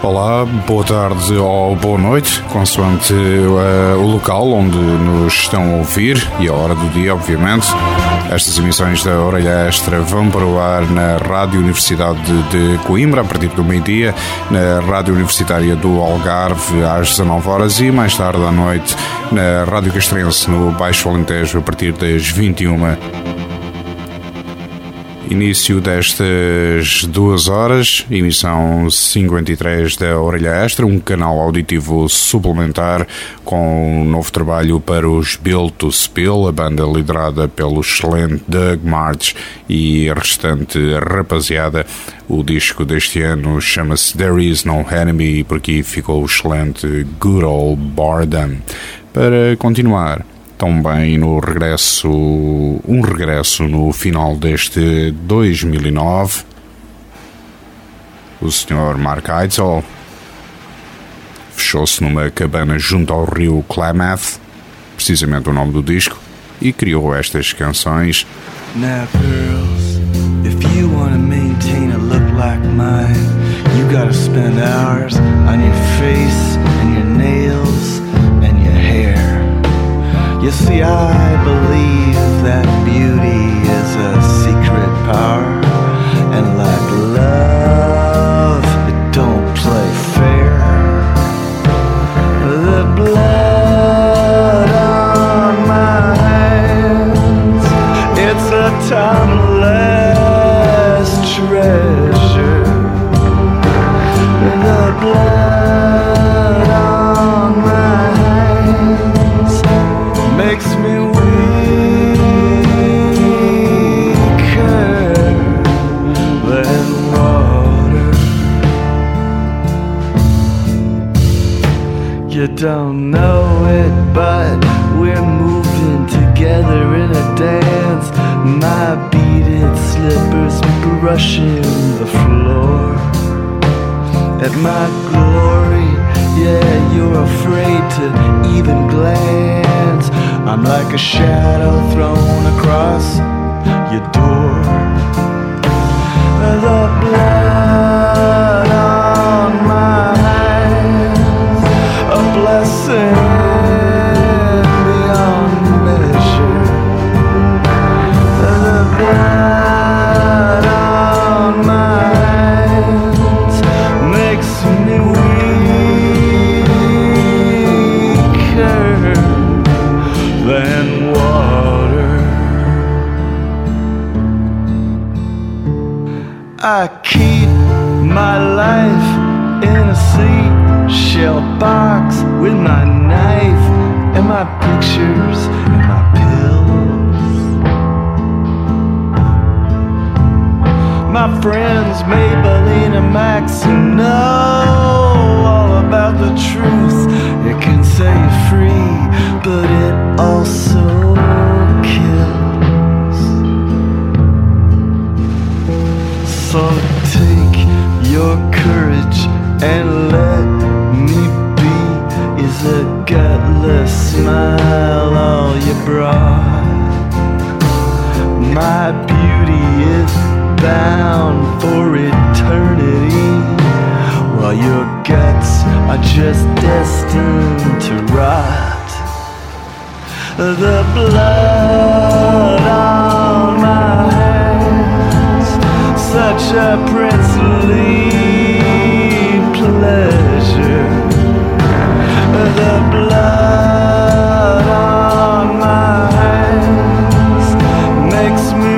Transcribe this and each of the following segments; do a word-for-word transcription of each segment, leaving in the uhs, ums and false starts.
Olá, boa tarde ou boa noite, consoante uh, o local onde nos estão a ouvir e a hora do dia, obviamente. Estas emissões da Orelha Extra vão para o ar na Rádio Universidade de Coimbra, a partir do meio-dia, na Rádio Universitária do Algarve, às dezanove horas, e mais tarde à noite, na Rádio Castrense, no Baixo Alentejo, a partir das vinte e uma. Início destas duas horas, emissão cinquenta e três da Orelha Extra, um canal auditivo suplementar com um novo trabalho para os Built to Spill, a banda liderada pelo excelente Doug Martsch e a restante rapaziada. O disco deste ano chama-se There Is No Enemy e por aqui ficou o excelente Good Old Boredom. Para continuar, também no regresso, um regresso no final deste dois mil e nove, o senhor Mark Eitzel fechou-se numa cabana junto ao rio Klamath, precisamente o nome do disco, e criou estas canções. Now girls, if you want to maintain a look like mine, you gotta spend hours on your face and your nails and your hair. You see, I believe that beauty is a secret power, and like love, it don't play fair. The blood on my hands, it's a timeless treasure. The blood on my hands makes me weaker than water. You don't know it, but we're moving together in a dance. My beaded slippers brushing the floor. At my glory, yeah, you're afraid to even glance. I'm like a shadow thrown across your door. The blood on my hands, a blessing beyond measure. The blood on my hands makes me weaker than water. I keep my life in a seashell box with my knife and my pictures and my pills. My friends Maybelline and Max know all about the truth. You can say you're free, but it also kills. So take your courage and let me be. Is a gutless smile all you brought? My beauty is bound for eternity, while your guts are just destined to rot. The blood on my hands, such a princely pleasure. The blood on my hands makes me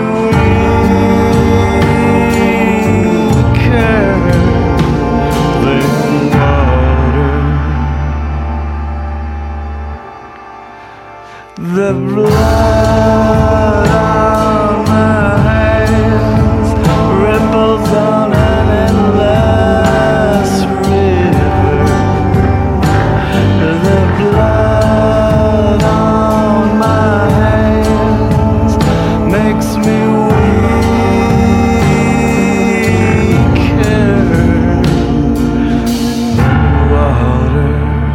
weaker than water. The blood on my hands ripples on an endless river. The blood on my hands makes me weaker than water.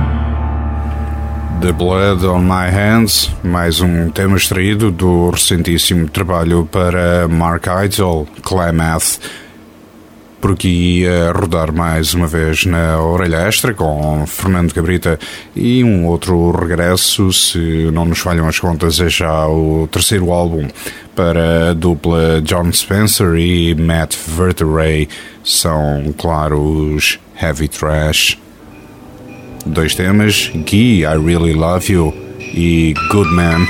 The Blood on My Hands, mais um tema extraído do recentíssimo trabalho para Mark Eitzel, Klamath. por aqui a rodar mais uma vez na Orelha Extra com Fernando Cabrita e um outro regresso, se não nos falham as contas, é já o terceiro álbum para a dupla John Spencer e Matt Verteray. São, claro, os Heavy Trash. Dois temas, Guy, I Really Love You e Good Man.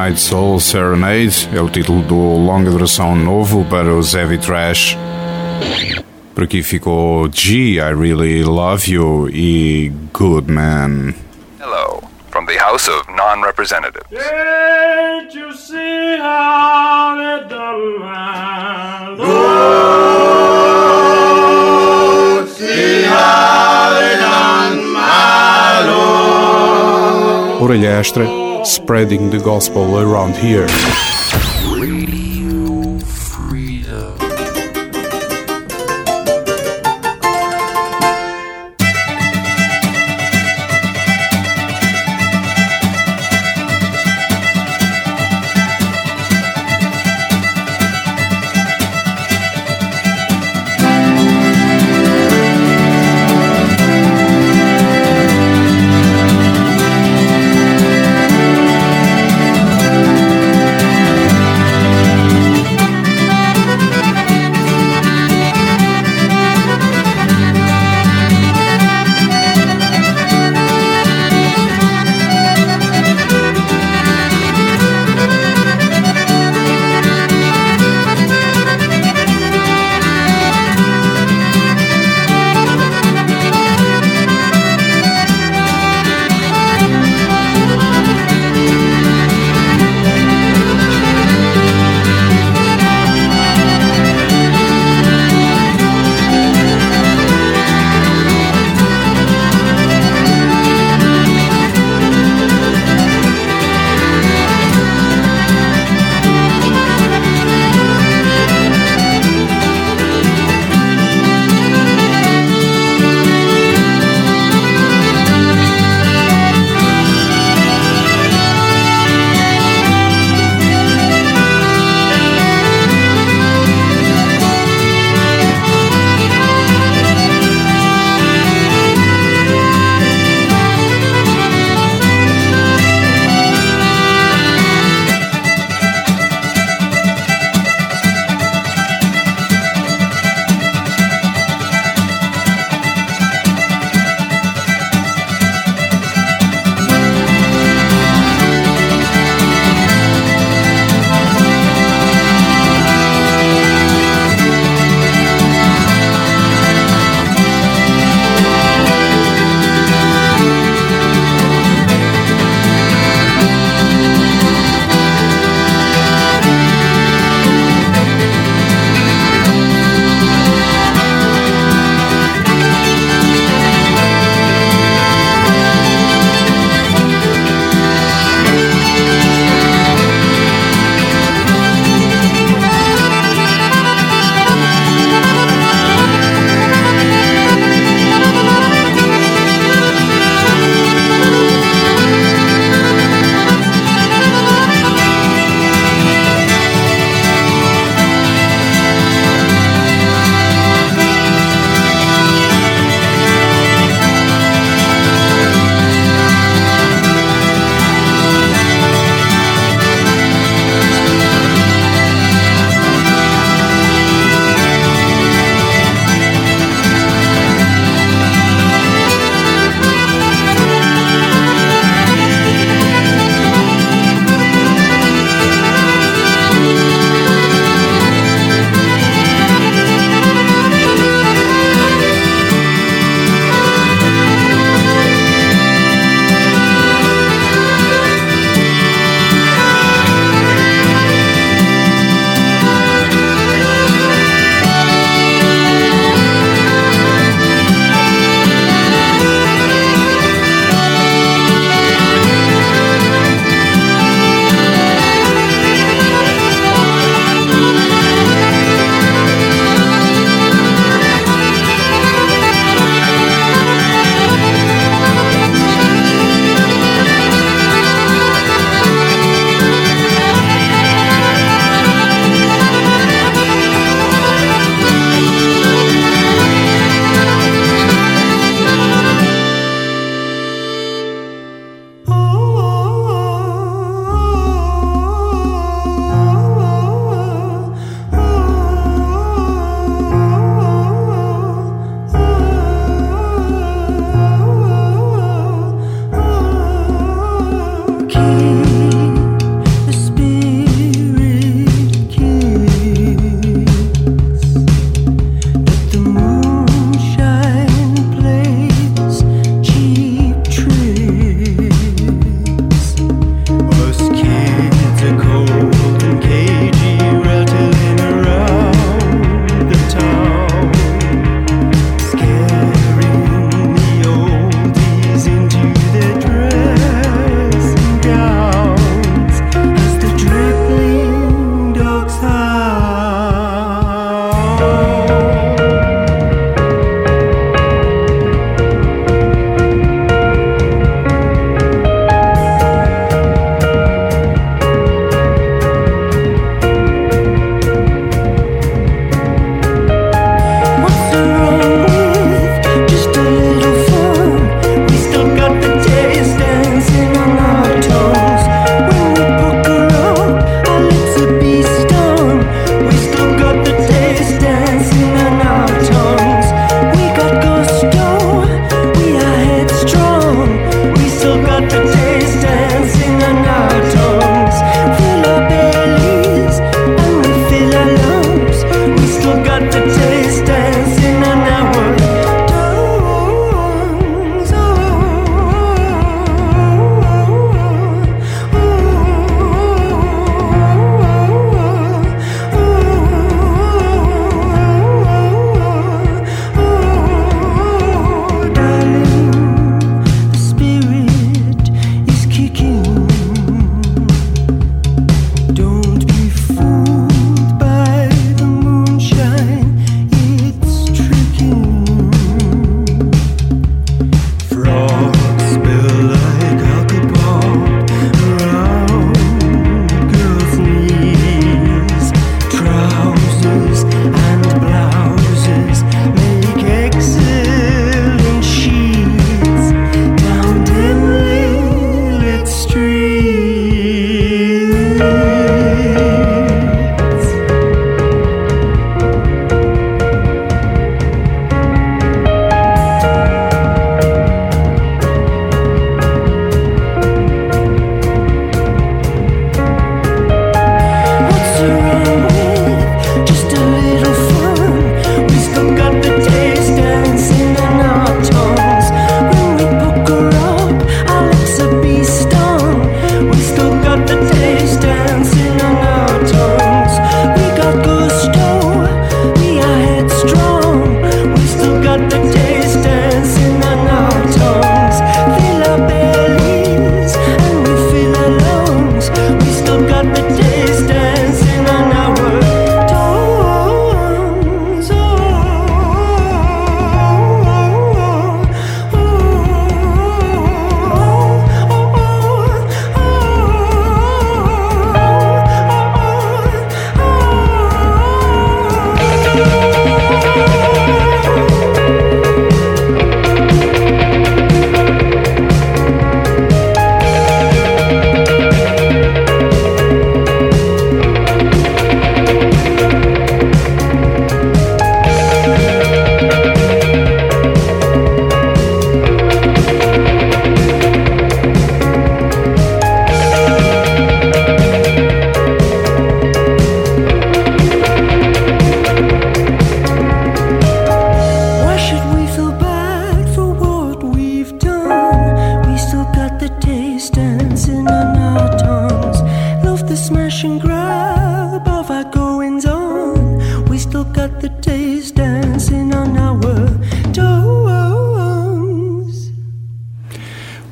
Midnight Soul Serenade é o título do longa duração novo para os Heavy Trash. Por aqui ficou G, I Really Love You e Good Man. Hello, from the House of Non-Representatives. Can't you see how they done my Lord? See how they done my Lord. Orelha Extra, spreading the gospel around here. Radio Freedom.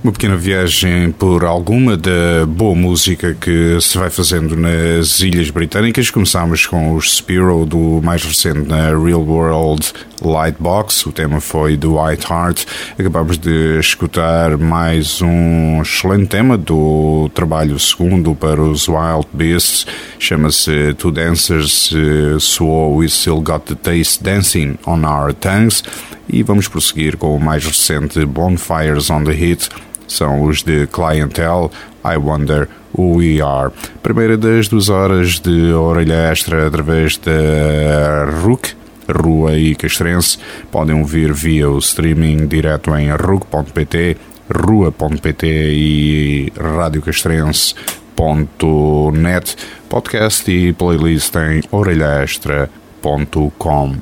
Uma pequena viagem por alguma da boa música que se vai fazendo nas Ilhas Britânicas. Começámos com os Spiro, do mais recente na Real World Lightbox. O tema foi do White Heart. Acabámos de escutar mais um excelente tema do trabalho segundo para os Wild Beasts. Chama-se Two Dancers, soou We Still Got the Taste Dancing on Our Tongues. E vamos prosseguir com o mais recente Bonfires on the Heat. São os de Clientele, I Wonder Who We Are. Primeira das duas horas de orelha extra através da R U C, Rua e Castrense. Podem ouvir via o streaming direto em ruc ponto pt, rua ponto pt e radiocastrense ponto net. Podcast e playlist em orelha extra ponto com.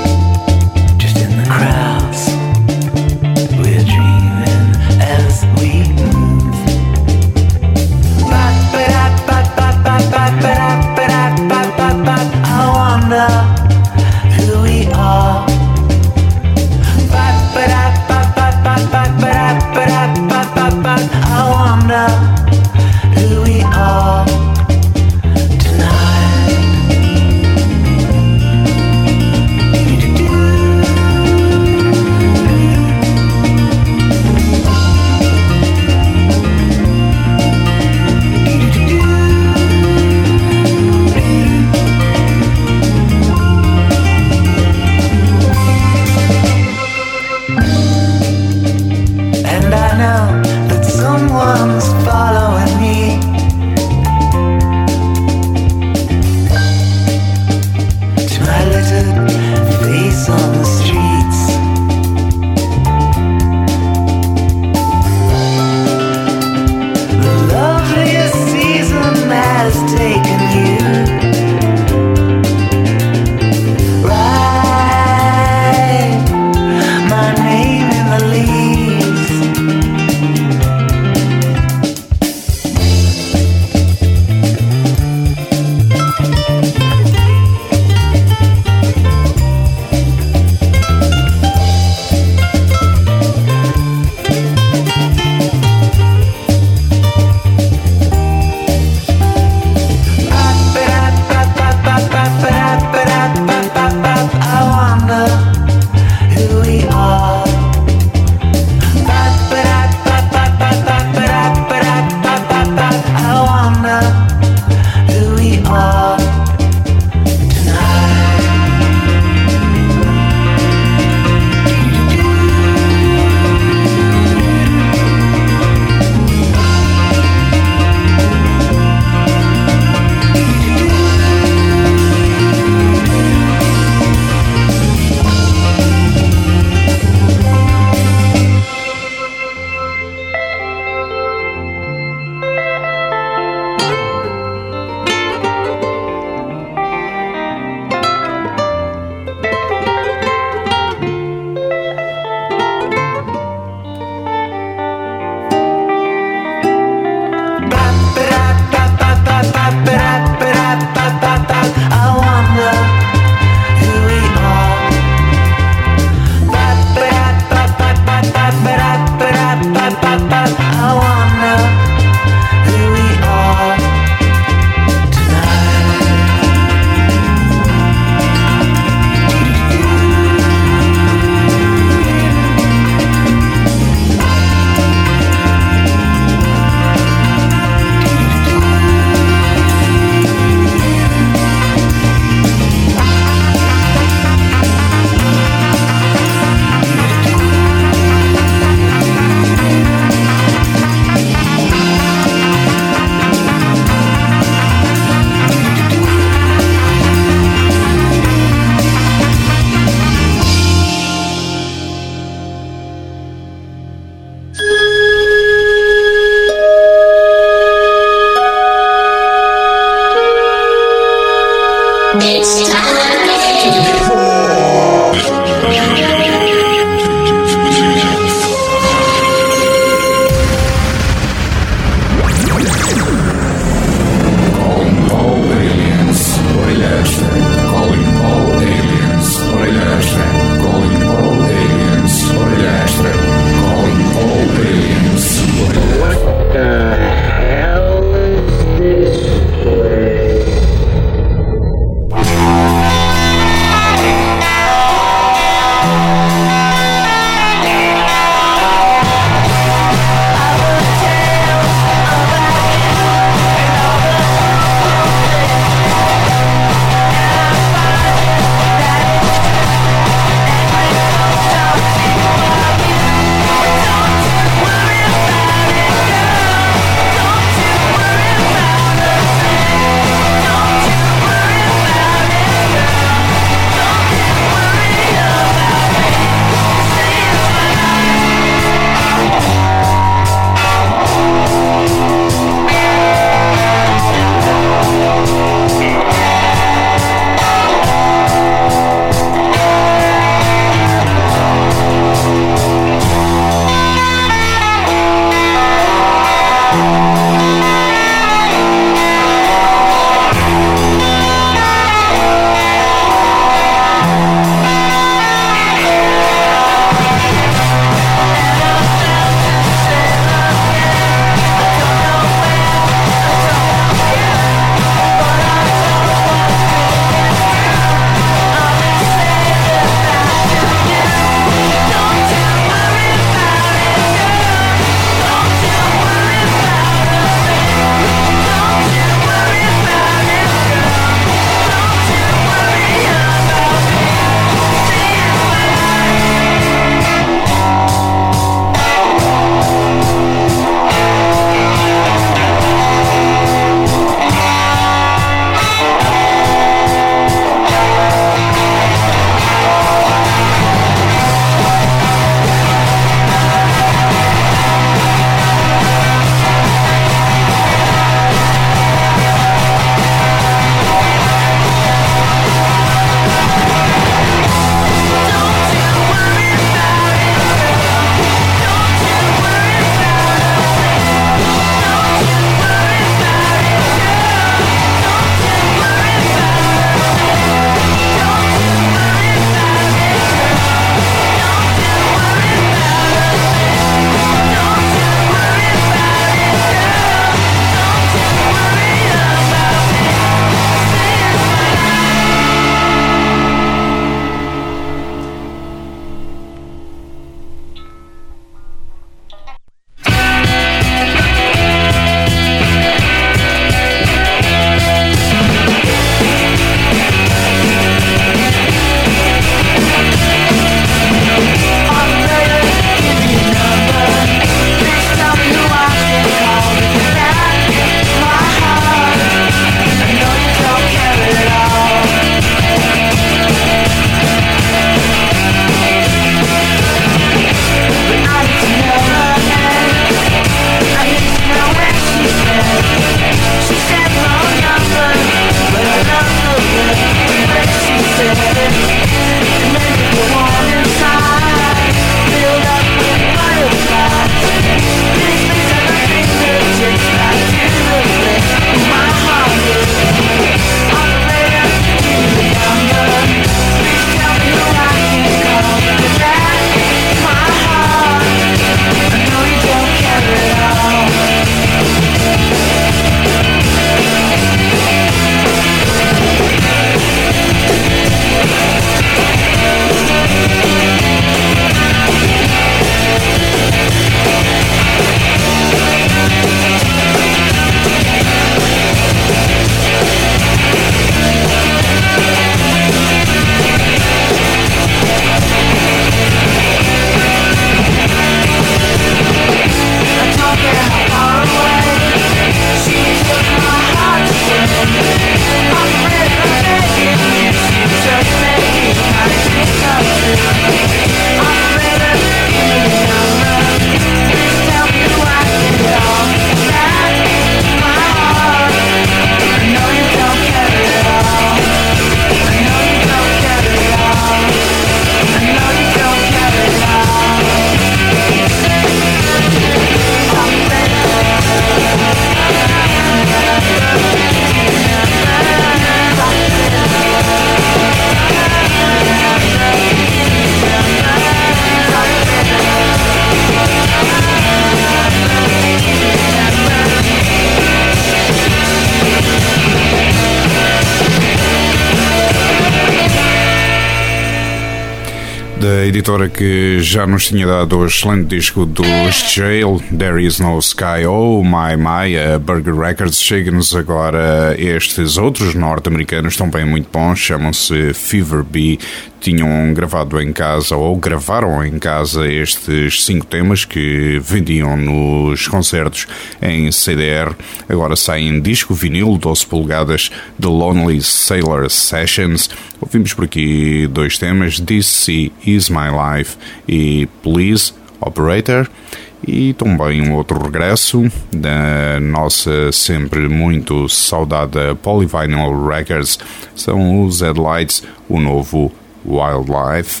da editora que já nos tinha dado o excelente disco dos Jail, There Is No Sky, Oh My My, a Burger Records, chega-nos agora estes outros norte-americanos também muito bons, chamam-se Fever Bee. Tinham gravado em casa, ou gravaram em casa, estes cinco temas que vendiam nos concertos em C D R. Agora saem em disco vinil, doze polegadas, The Lonely Sailor Sessions. Ouvimos por aqui dois temas, This Sea Is My Life e Please, Operator. E também um outro regresso da nossa sempre muito saudada Polyvinyl Records. São os Headlights, o novo Wildlife.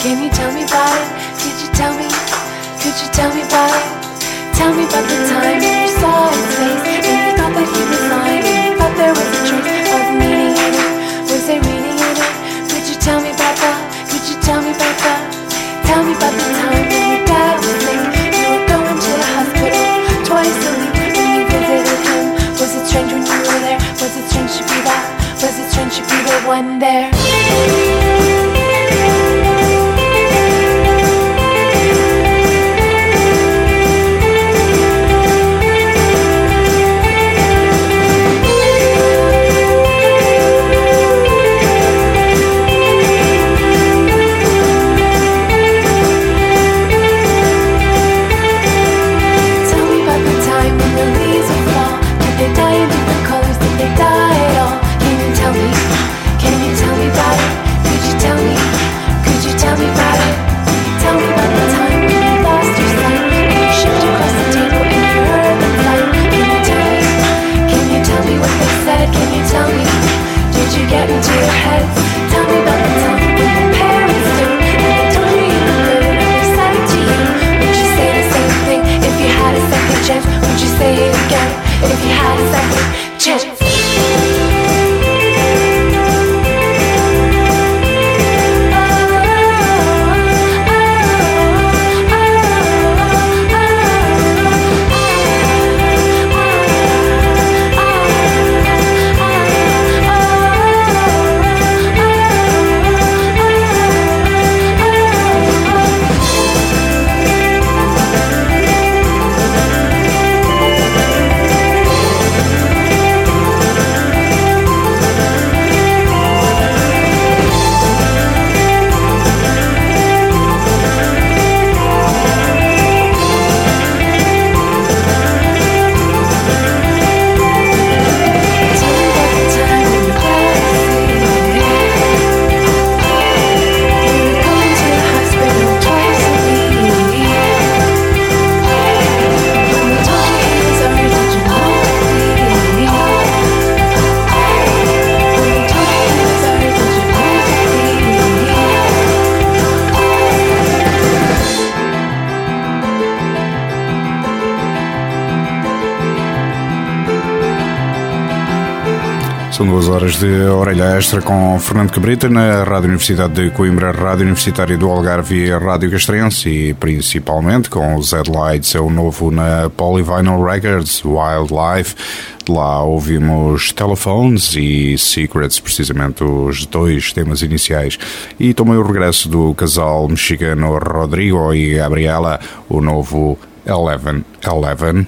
Can you tell me about it? Could you tell me? Could you tell me about it? Tell me about the time when you saw his face and you thought that he was lying and you thought there was a trace of meaning in it. Was there meaning in it? Could you tell me about that? Could you tell me about that? Tell me about the time when your dad was sick. You were going to the hospital twice a week when you visited him. Was it strange when you were there? Was it strange to be that? Was it strange to be the one there? Get into your head. Tell me about the time when your parents do and they told you you were good and they said it to you. Would you say the same thing if you had a second chance? Would you say it again if you had a second chance? São duas horas de orelha extra com Fernando Cabrita na Rádio Universidade de Coimbra, Rádio Universitária do Algarve e Rádio Castrense, e principalmente com os Headlights, é o novo na Polyvinyl Records, Wildlife. De lá ouvimos Telephones e Secrets, precisamente os dois temas iniciais. E também o regresso do casal mexicano Rodrigo e Gabriela, o novo Eleven Eleven.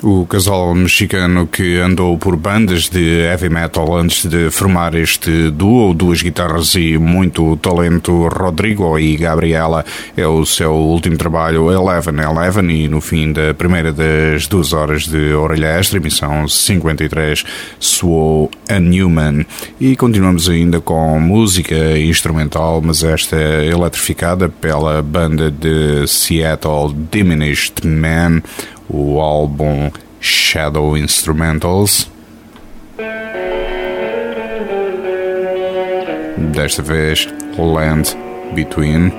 O casal mexicano que andou por bandas de heavy metal antes de formar este duo, duas guitarras e muito talento, Rodrigo e Gabriela, é o seu último trabalho, Eleven Eleven, e no fim da primeira das duas horas de Orelha Extra, emissão cinquenta e três, soou A Newman. E continuamos ainda com música instrumental, mas esta eletrificada pela banda de Seattle Diminished Man, o álbum Shadow Instrumentals. Desta vez, Land Between.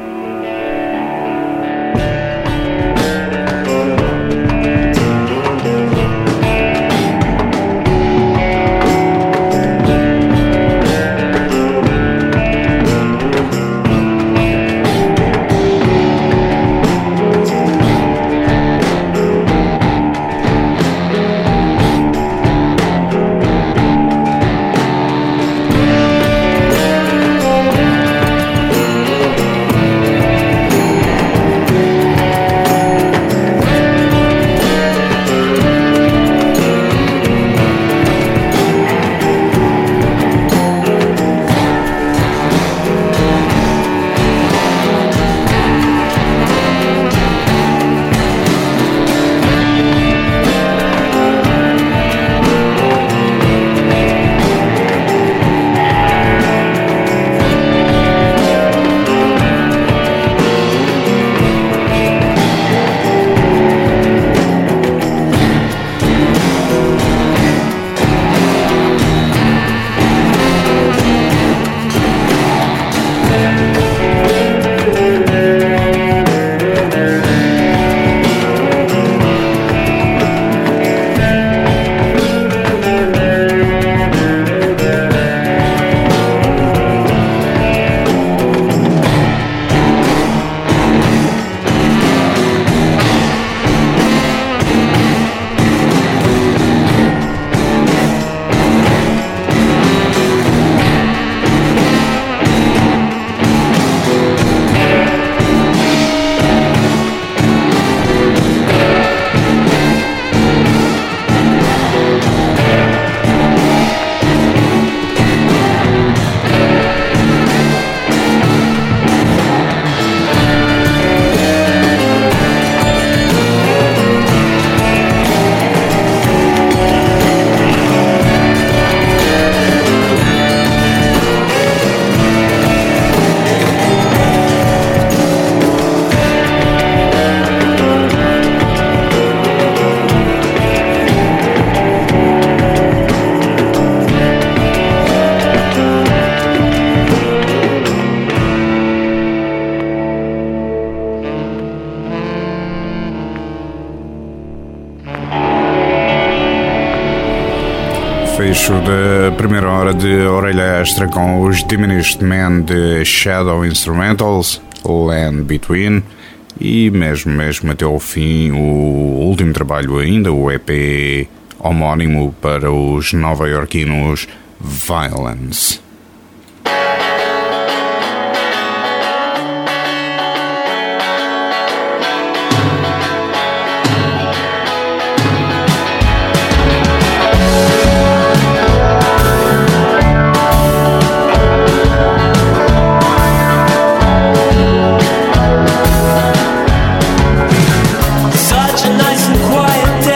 Fecho da primeira hora de Orelha Extra com os Diminished Man de Shadow Instrumentals, Land Between, e mesmo, mesmo até ao fim o último trabalho ainda, o E P homónimo para os nova-iorquinos Violence.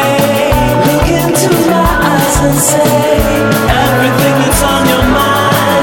Say everything that's on your mind.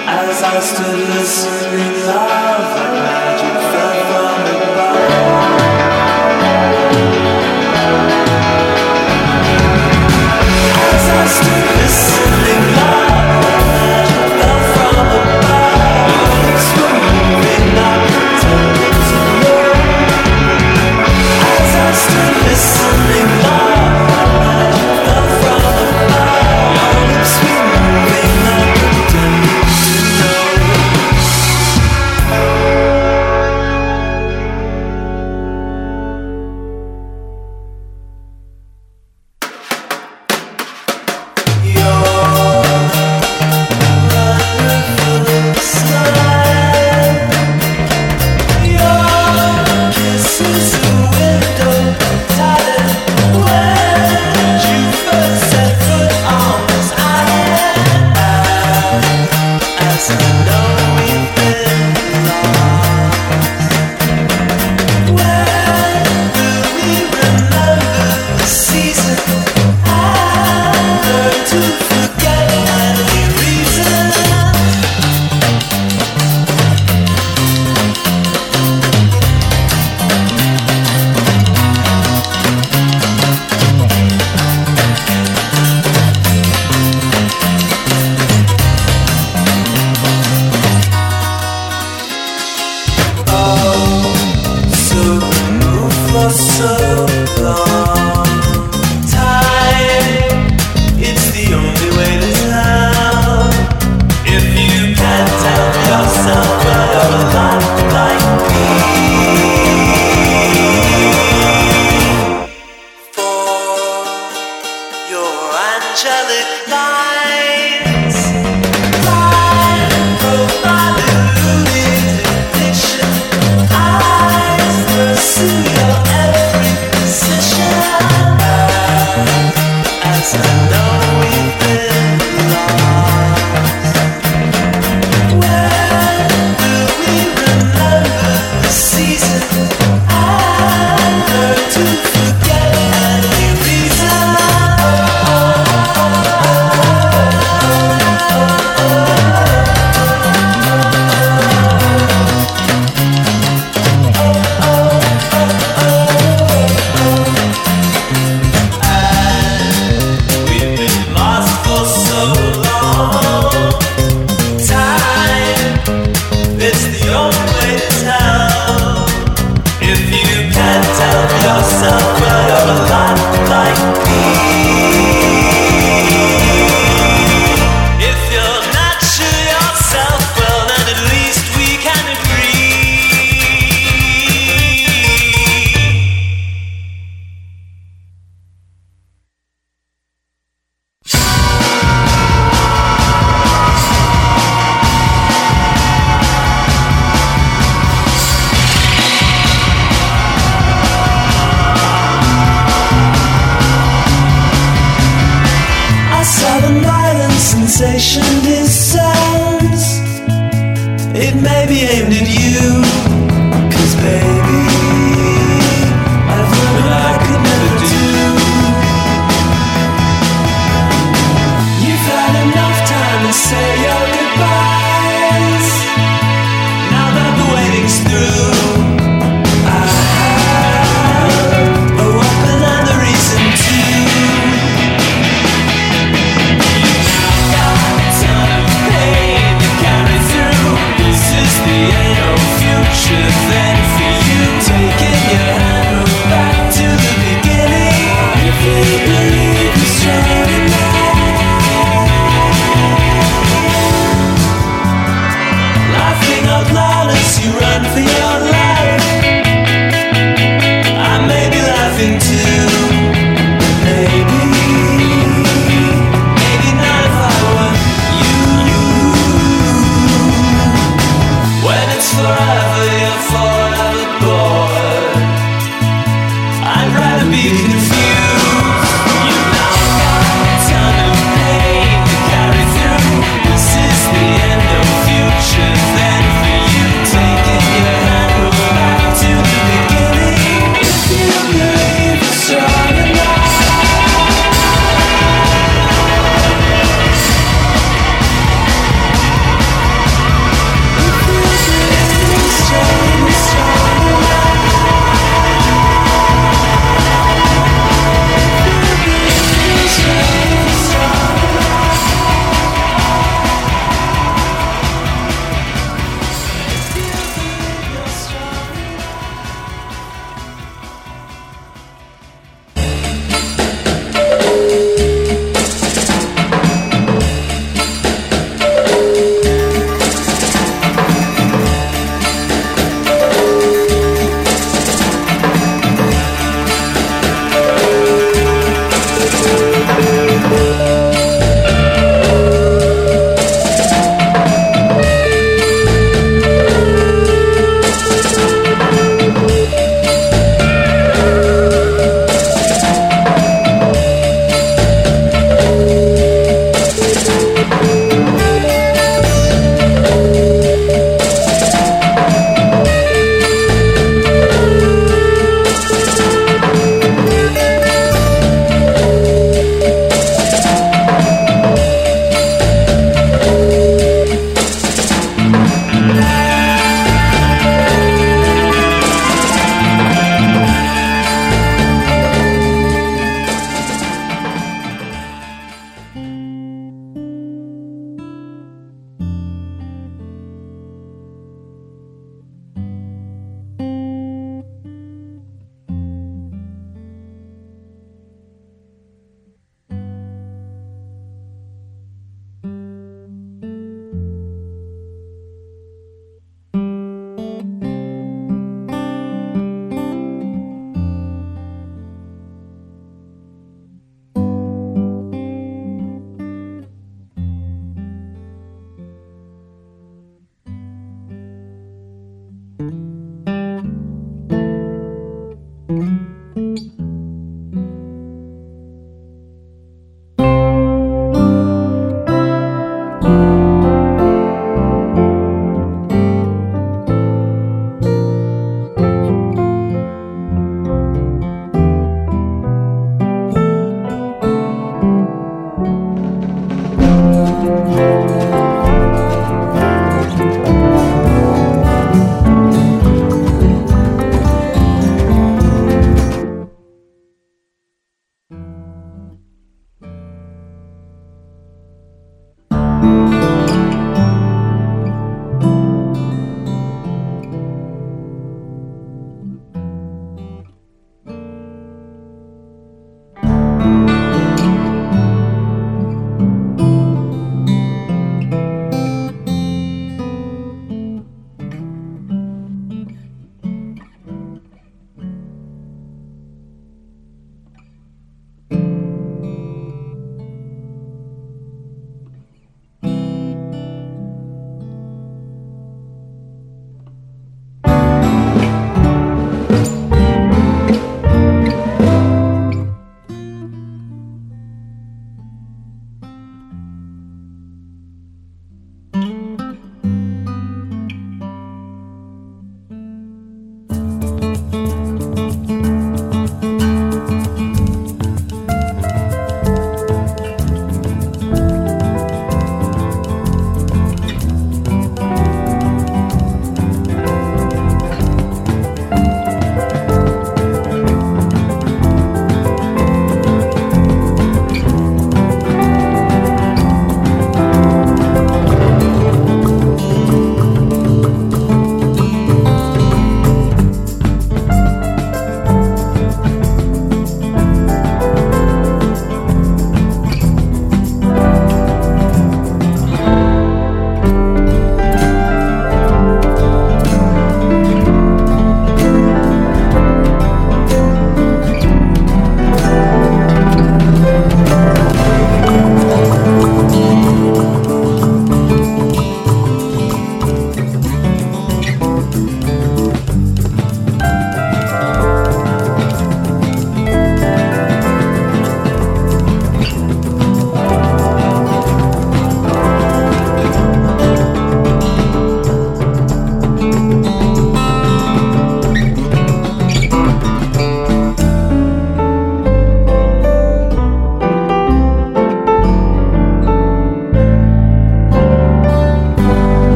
As I stood listening, love like magic fell from above. As I stood listening, love like magic fell from above. Your lips were moving, not pretending to know. As I stood listening, love like magic fell from above. Your lips were moving, not pretending to know.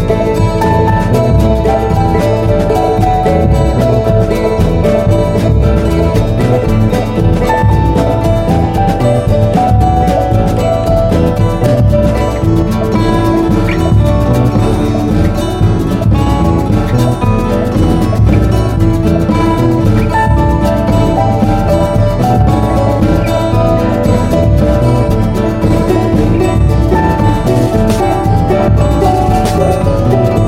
Thank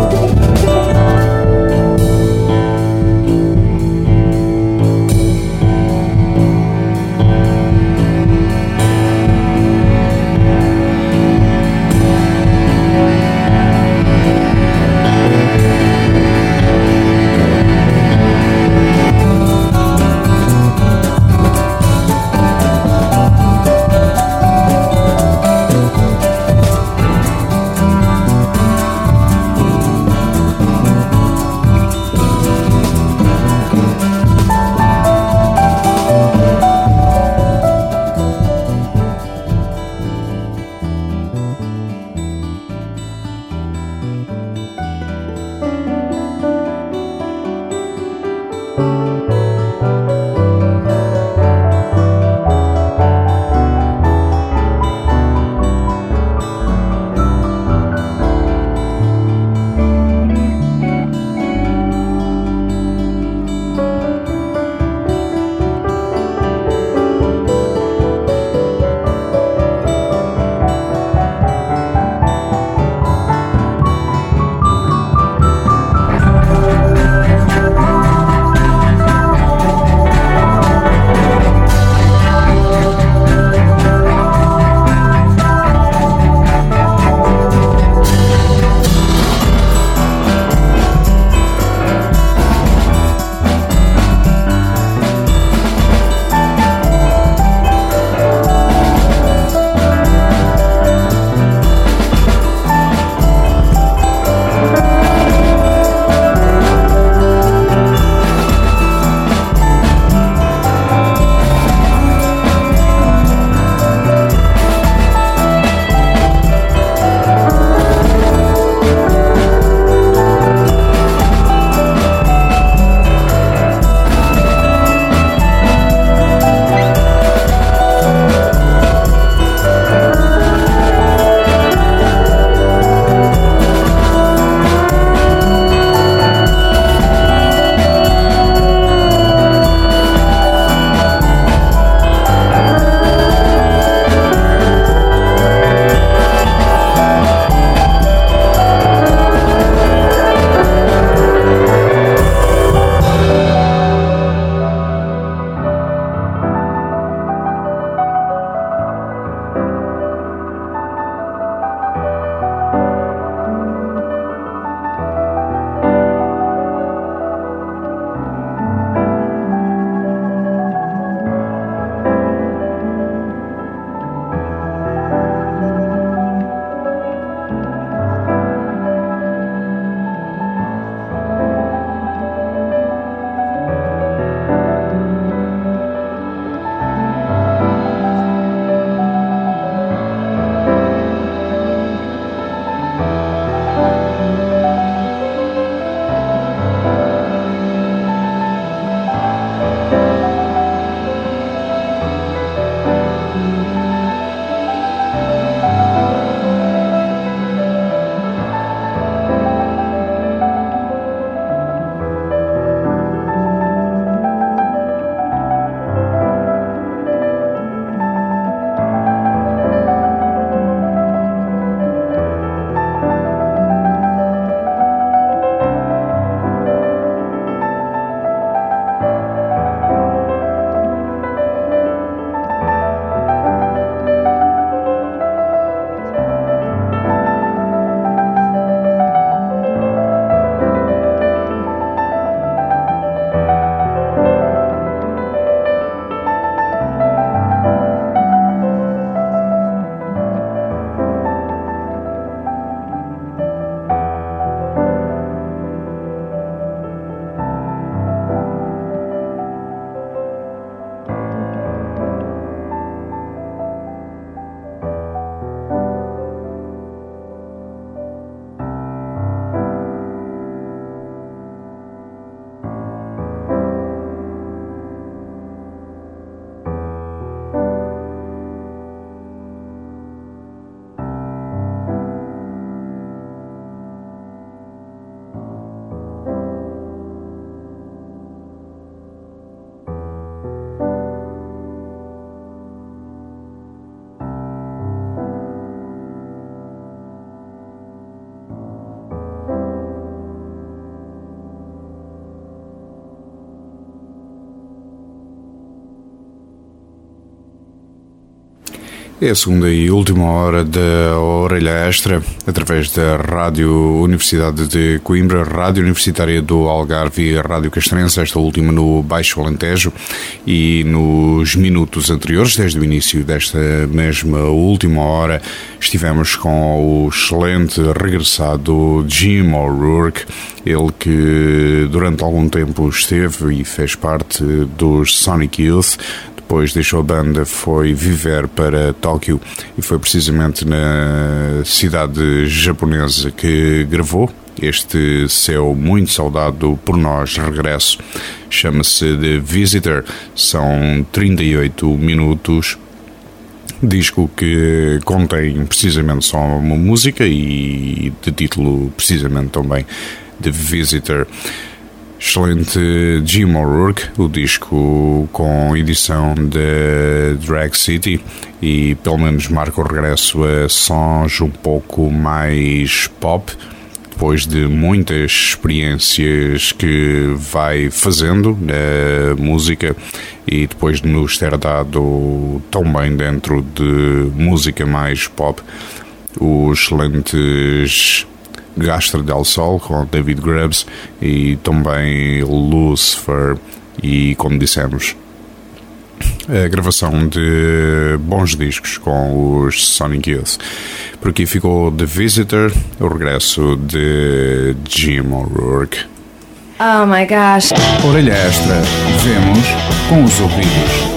É a segunda e última hora da Orelha Extra, através da Rádio Universidade de Coimbra, Rádio Universitária do Algarve e a Rádio Castrense, esta última no Baixo Alentejo. E nos minutos anteriores, desde o início desta mesma última hora, estivemos com o excelente regressado Jim O'Rourke, ele que durante algum tempo esteve e fez parte dos Sonic Youth. Depois deixou a banda, foi viver para Tóquio e foi precisamente na cidade japonesa que gravou este seu muito saudado por nós regresso. Chama-se The Visitor, são trinta e oito minutos, disco que contém precisamente só uma música e de título precisamente também The Visitor. Excelente Jim O'Rourke, o disco com edição de Drag City e pelo menos marca o regresso a sons um pouco mais pop, depois de muitas experiências que vai fazendo na música e depois de nos ter dado tão bem dentro de música mais pop os excelentes Gastra del Sol com David Grubbs e também Lucifer e, como dissemos, a gravação de bons discos com os Sonic Youth. Por aqui ficou The Visitor, o regresso de Jim O'Rourke. Oh my gosh. Orelha Extra, vemos com os ouvidos.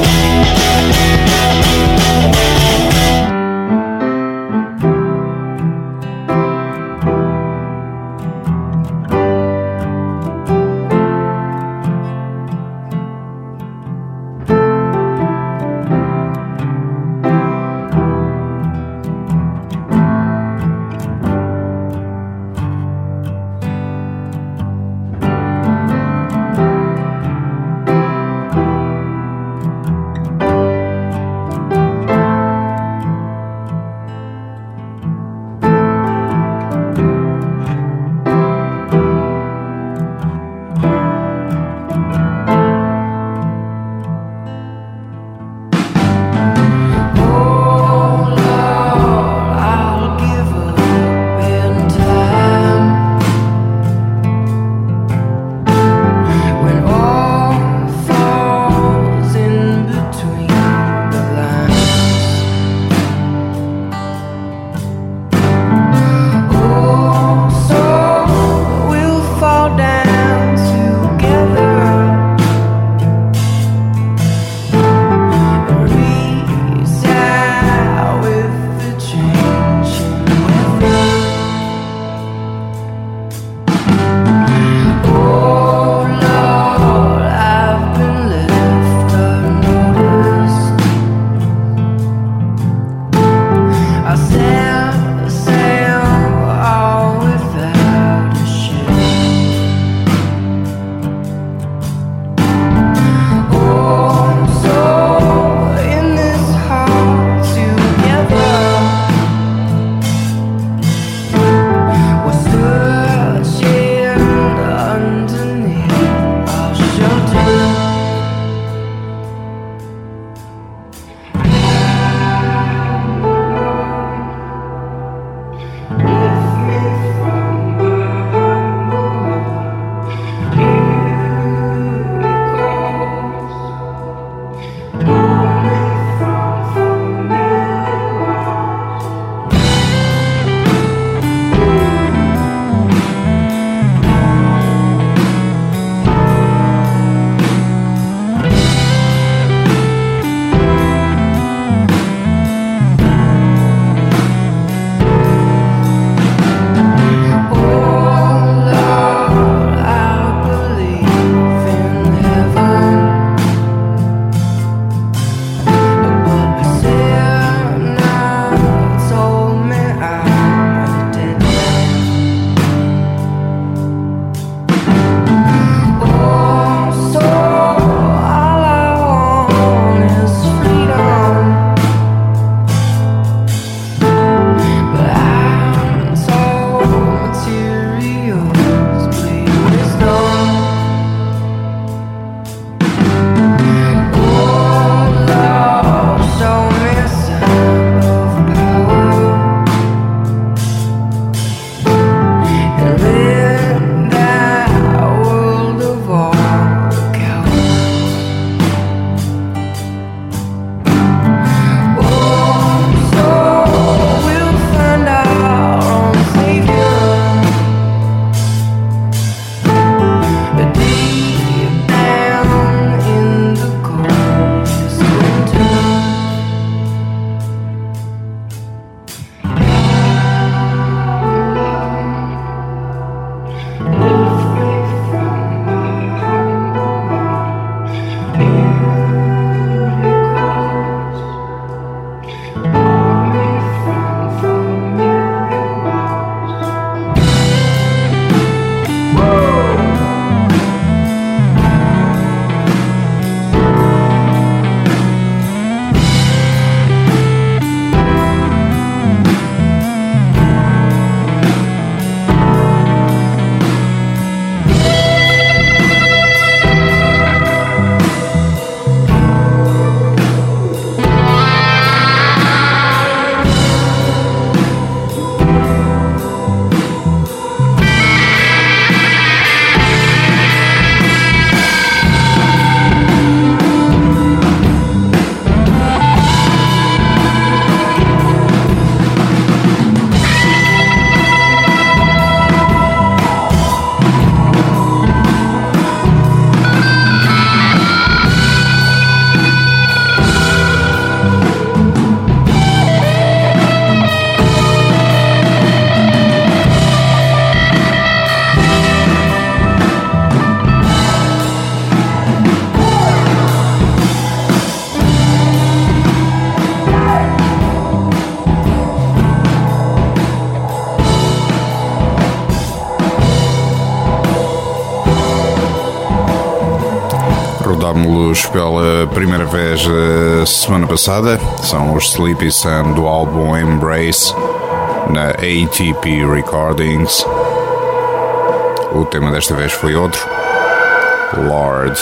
falámos pela primeira vez a semana passada. São os Sleepy Sun do álbum Embrace na A T P Recordings. O tema desta vez foi outro, Lord.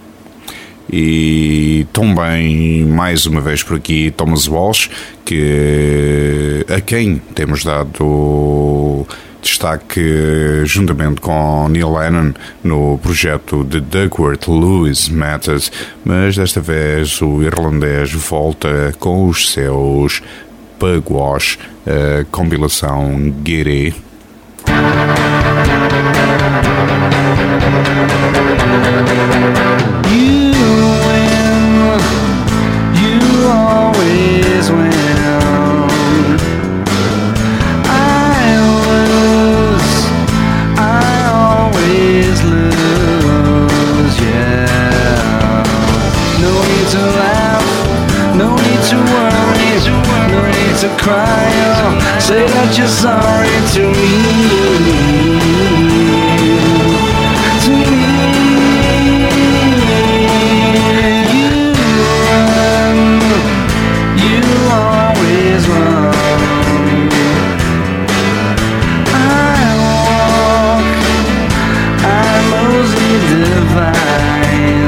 E também, mais uma vez por aqui, Thomas Walsh, que, a quem temos dado destaque juntamente com Neil Lennon no projeto The Duckworth Lewis Method, mas desta vez o irlandês volta com os seus Pugwash, a compilação Giddy. To cry or say that you're sorry to me, to me. You run, you always run. I walk, I'm mostly divine,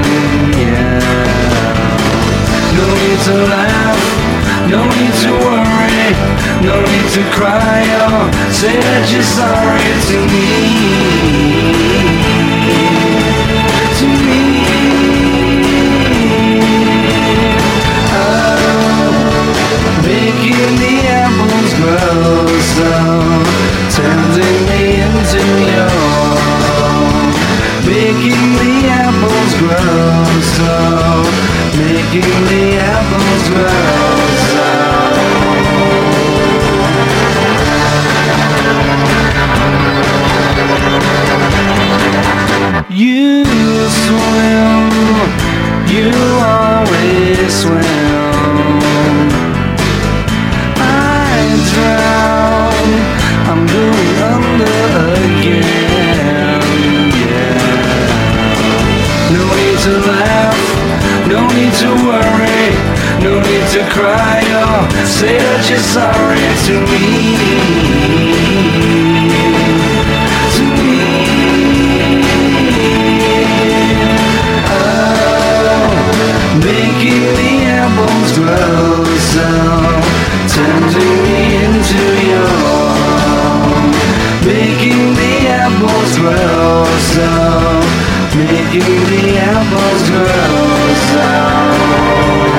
yeah. No need to laugh, no need to worry, no need to cry or say that you're sorry to me, to me. Oh, making the apples grow so, tempting me into your, making the apples grow so, making the apples grow so. You swim, you always swim. I drown, I'm going under again, yeah. No need to laugh, no need to worry, no need to cry or say that you're sorry to me, to me. Making the apples grow so, tempting me into your, making the apples grow so, making the apples grow so.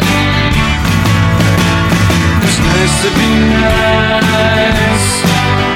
to be nice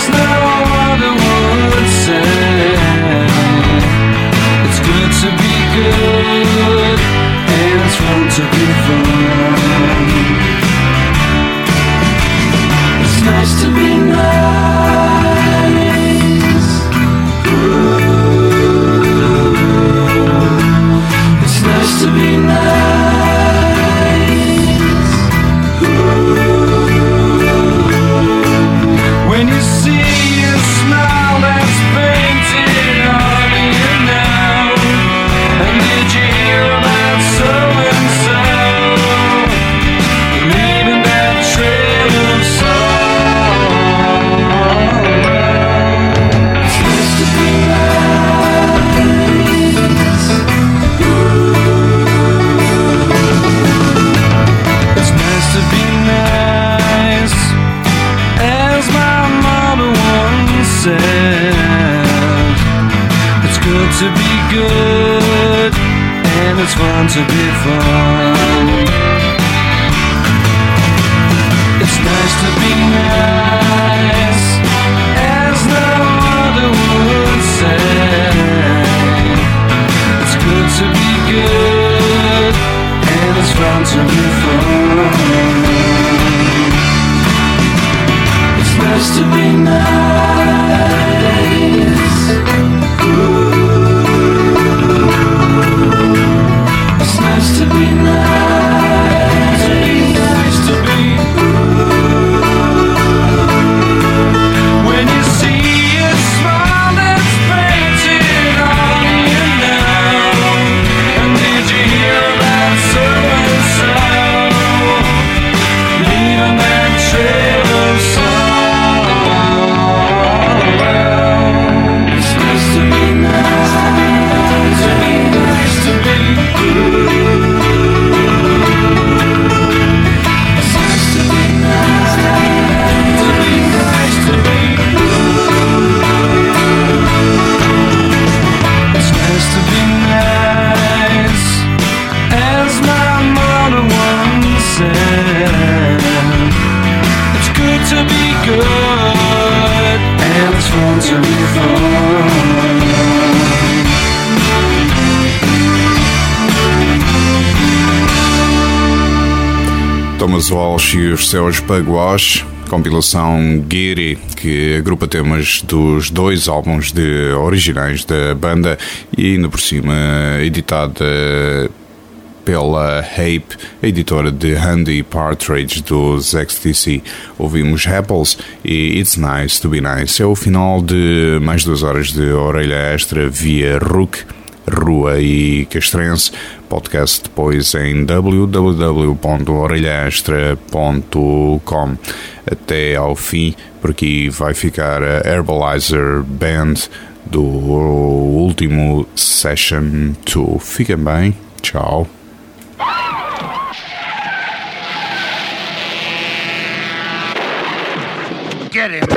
Thomas Walsh e os seus Pugwash, compilação Giddy, que agrupa temas dos dois álbuns de originais da banda e ainda por cima editada pela Ape, a editora de Andy Partridge dos X T C. Ouvimos Apples e It's Nice to Be Nice. É o final de mais duas horas de orelha extra via R U C, Rua e Castrense. Podcast depois em w w w ponto orelha extra ponto com. Até ao fim, por aqui vai ficar a Herbalizer Band do último Session dois. Fiquem bem, tchau. Get him.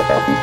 Thank you.